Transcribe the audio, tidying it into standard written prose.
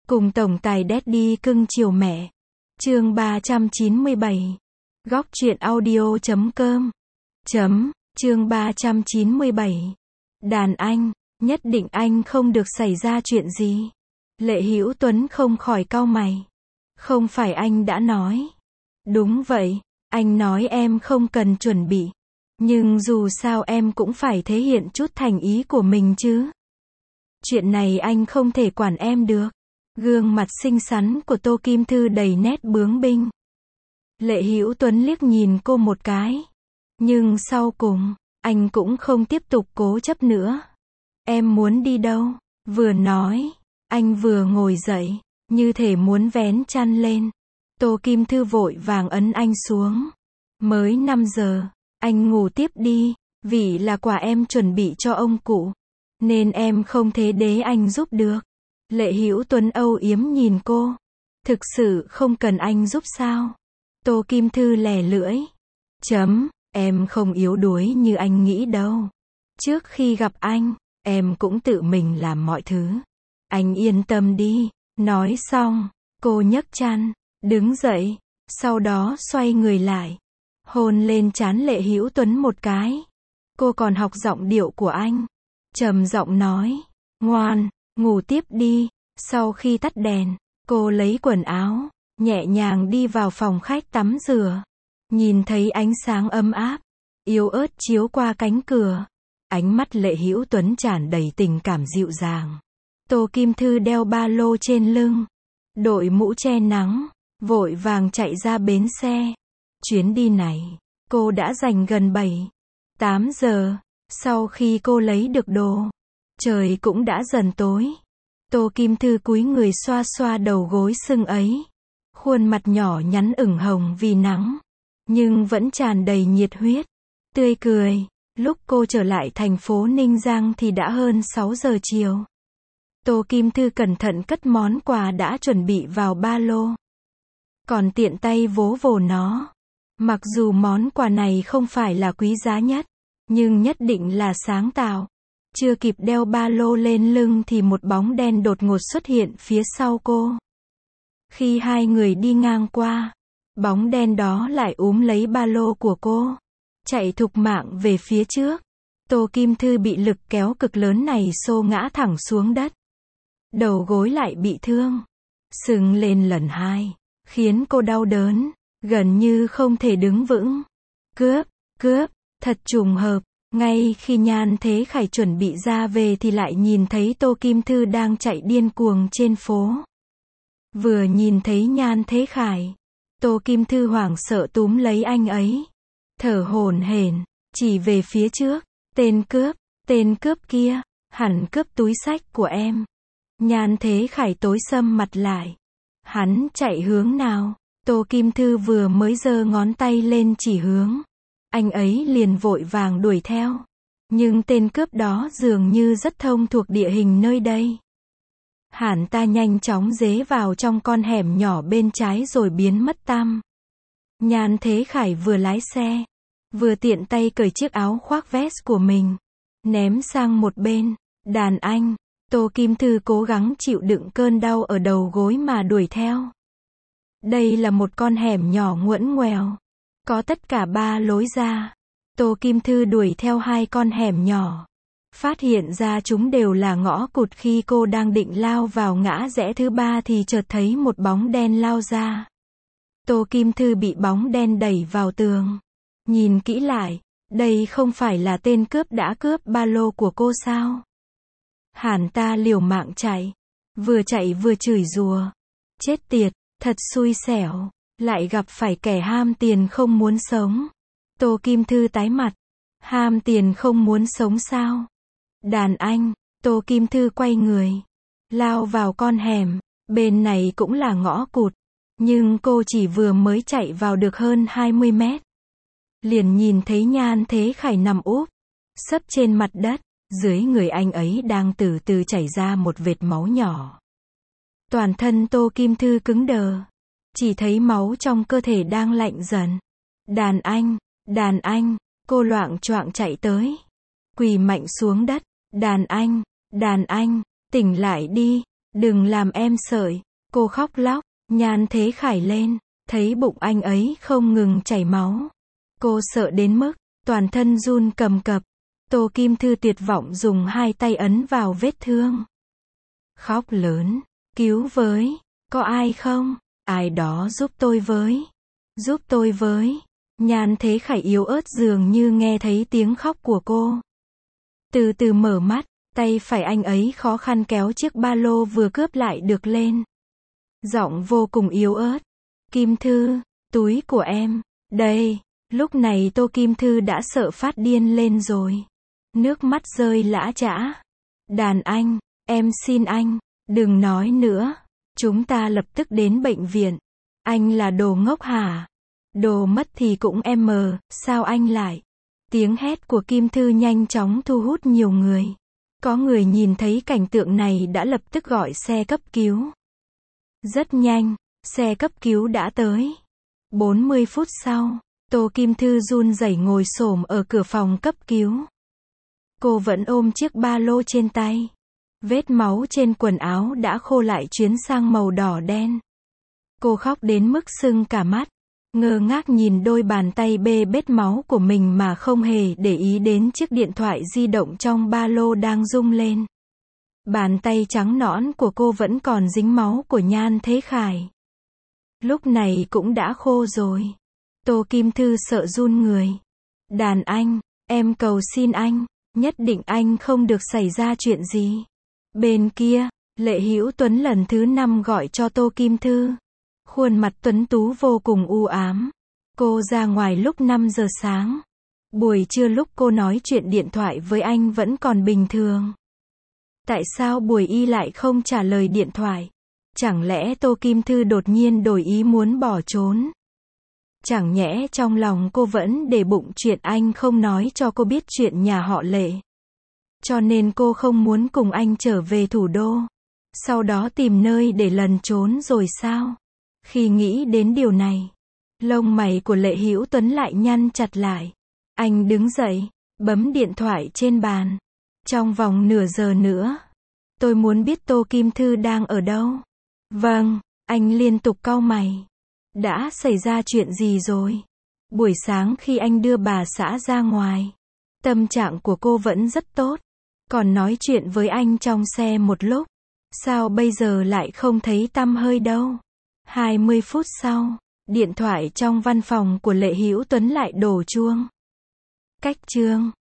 Cùng tổng tài Daddy cưng chiều mẹ. Chương 397. Góc truyện audio.com. Chương 397. Đàn anh, nhất định anh không được xảy ra chuyện gì. Lệ Hữu Tuấn không khỏi cau mày. Không phải anh đã nói. Đúng vậy, anh nói em không cần chuẩn bị. Nhưng dù sao em cũng phải thể hiện chút thành ý của mình chứ. Chuyện này anh không thể quản em được. Gương mặt xinh xắn của Tô Kim Thư đầy nét bướng binh. Lệ Hữu Tuấn liếc nhìn cô một cái. Nhưng sau cùng, anh cũng không tiếp tục cố chấp nữa. Em muốn đi đâu? Vừa nói, anh vừa ngồi dậy, như thể muốn vén chăn lên. Tô Kim Thư vội vàng ấn anh xuống. Mới 5 giờ, anh ngủ tiếp đi, vì là quà em chuẩn bị cho ông cụ. Nên em không thể để anh giúp được. Lệ Hữu Tuấn âu yếm nhìn cô. Thực sự không cần anh giúp sao? Tô Kim Thư lè lưỡi. Em không yếu đuối như anh nghĩ đâu. Trước khi gặp anh, em cũng tự mình làm mọi thứ. Anh yên tâm đi. Nói xong, cô nhấc chăn, đứng dậy, sau đó xoay người lại, hôn lên trán Lệ Hữu Tuấn một cái. Cô còn học giọng điệu của anh, trầm giọng nói, ngoan, ngủ tiếp đi. Sau khi tắt đèn, cô lấy quần áo, nhẹ nhàng đi vào phòng khách tắm rửa. Nhìn thấy ánh sáng ấm áp, yếu ớt chiếu qua cánh cửa. Ánh mắt Lệ Hữu Tuấn tràn đầy tình cảm dịu dàng. Tô Kim Thư đeo ba lô trên lưng, đội mũ che nắng, vội vàng chạy ra bến xe. Chuyến đi này, cô đã dành gần 7-8 giờ. Sau khi cô lấy được đồ, trời cũng đã dần tối. Tô Kim Thư cúi người xoa xoa đầu gối sưng ấy. Khuôn mặt nhỏ nhắn ửng hồng vì nắng, nhưng vẫn tràn đầy nhiệt huyết, tươi cười. Lúc cô trở lại thành phố Ninh Giang thì đã hơn 6 giờ chiều. Tô Kim Thư cẩn thận cất món quà đã chuẩn bị vào ba lô. Còn tiện tay vỗ vồ nó. Mặc dù món quà này không phải là quý giá nhất, nhưng nhất định là sáng tạo. Chưa kịp đeo ba lô lên lưng thì một bóng đen đột ngột xuất hiện phía sau cô. Khi hai người đi ngang qua, bóng đen đó lại úm lấy ba lô của cô, chạy thục mạng về phía trước. Tô Kim Thư bị lực kéo cực lớn này xô ngã thẳng xuống đất. Đầu gối lại bị thương, sưng lên lần 2, khiến cô đau đớn, gần như không thể đứng vững. Cướp, thật trùng hợp. Ngay khi Nhan Thế Khải chuẩn bị ra về thì lại nhìn thấy Tô Kim Thư đang chạy điên cuồng trên phố. Vừa nhìn thấy Nhan Thế Khải, Tô Kim Thư hoảng sợ túm lấy anh ấy, thở hổn hển, chỉ về phía trước. Tên cướp kia, hẳn cướp túi xách của em. Nhan Thế Khải tối sầm mặt lại. Hắn chạy hướng nào? Tô Kim Thư vừa mới giơ ngón tay lên chỉ hướng, anh ấy liền vội vàng đuổi theo. Nhưng tên cướp đó dường như rất thông thuộc địa hình nơi đây. Hắn ta nhanh chóng rẽ vào trong con hẻm nhỏ bên trái rồi biến mất tăm. Nhan Thế Khải vừa lái xe, vừa tiện tay cởi chiếc áo khoác vest của mình, ném sang một bên. Đàn anh, Tô Kim Thư cố gắng chịu đựng cơn đau ở đầu gối mà đuổi theo. Đây là một con hẻm nhỏ ngoằn ngoèo, có tất cả 3 lối ra. Tô Kim Thư đuổi theo 2 con hẻm nhỏ, phát hiện ra chúng đều là ngõ cụt. Khi cô đang định lao vào ngã rẽ thứ 3 thì chợt thấy một bóng đen lao ra. Tô Kim Thư bị bóng đen đẩy vào tường. Nhìn kỹ lại, đây không phải là tên cướp đã cướp ba lô của cô sao? Hắn ta liều mạng chạy vừa chửi rủa. Chết tiệt, thật xui xẻo, lại gặp phải kẻ ham tiền không muốn sống. Tô Kim Thư tái mặt. Ham tiền không muốn sống sao? Đàn anh, Tô Kim Thư quay người, lao vào con hẻm. Bên này cũng là ngõ cụt, nhưng cô chỉ vừa mới chạy vào được hơn 20 mét. Liền nhìn thấy Nhan Thế Khải nằm úp sấp trên mặt đất. Dưới người anh ấy đang từ từ chảy ra một vệt máu nhỏ. Toàn thân Tô Kim Thư cứng đờ, chỉ thấy máu trong cơ thể đang lạnh dần. Đàn anh, cô loạng choạng chạy tới, quỳ mạnh xuống đất. Đàn anh, tỉnh lại đi. Đừng làm em sợi. Cô khóc lóc, Nhan Thế Khải lên, thấy bụng anh ấy không ngừng chảy máu. Cô sợ đến mức, toàn thân run cầm cập. Tô Kim Thư tuyệt vọng dùng hai tay ấn vào vết thương. Khóc lớn, cứu với, có ai không? Ai đó giúp tôi với. Giúp tôi với. Nhan Thế Khải yếu ớt dường như nghe thấy tiếng khóc của cô. Từ từ mở mắt, tay phải anh ấy khó khăn kéo chiếc ba lô vừa cướp lại được lên. Giọng vô cùng yếu ớt. Kim Thư, túi của em, đây. Lúc này Tô Kim Thư đã sợ phát điên lên rồi. Nước mắt rơi lã chã. Đàn anh, em xin anh, đừng nói nữa. Chúng ta lập tức đến bệnh viện. Anh là đồ ngốc hả? Đồ mất thì cũng em mờ, sao anh lại? Tiếng hét của Kim Thư nhanh chóng thu hút nhiều người. Có người nhìn thấy cảnh tượng này đã lập tức gọi xe cấp cứu. Rất nhanh, xe cấp cứu đã tới. 40 phút sau, Tô Kim Thư run rẩy ngồi xổm ở cửa phòng cấp cứu. Cô vẫn ôm chiếc ba lô trên tay. Vết máu trên quần áo đã khô lại chuyển sang màu đỏ đen. Cô khóc đến mức sưng cả mắt. Ngơ ngác nhìn đôi bàn tay bê bết máu của mình mà không hề để ý đến chiếc điện thoại di động trong ba lô đang rung lên. Bàn tay trắng nõn của cô vẫn còn dính máu của Nhan Thế Khải. Lúc này cũng đã khô rồi. Tô Kim Thư sợ run người. Đàn anh, em cầu xin anh, nhất định anh không được xảy ra chuyện gì. Bên kia, Lệ Hữu Tuấn lần thứ 5 gọi cho Tô Kim Thư. Khuôn mặt tuấn tú vô cùng u ám. Cô ra ngoài lúc 5 giờ sáng. Buổi trưa lúc cô nói chuyện điện thoại với anh vẫn còn bình thường. Tại sao buổi y lại không trả lời điện thoại? Chẳng lẽ Tô Kim Thư đột nhiên đổi ý muốn bỏ trốn? Chẳng nhẽ trong lòng cô vẫn để bụng chuyện anh không nói cho cô biết chuyện nhà họ Lệ. Cho nên cô không muốn cùng anh trở về thủ đô. Sau đó tìm nơi để lẩn trốn rồi sao? Khi nghĩ đến điều này, lông mày của Lệ Hữu Tuấn lại nhăn chặt lại. Anh đứng dậy, bấm điện thoại trên bàn. Trong vòng nửa giờ nữa, tôi muốn biết Tô Kim Thư đang ở đâu. Vâng, anh liên tục cau mày. Đã xảy ra chuyện gì rồi? Buổi sáng khi anh đưa bà xã ra ngoài, tâm trạng của cô vẫn rất tốt. Còn nói chuyện với anh trong xe một lúc. Sao bây giờ lại không thấy tăm hơi đâu? 20 phút sau, điện thoại trong văn phòng của Lệ Hữu Tuấn lại đổ chuông. Cách chương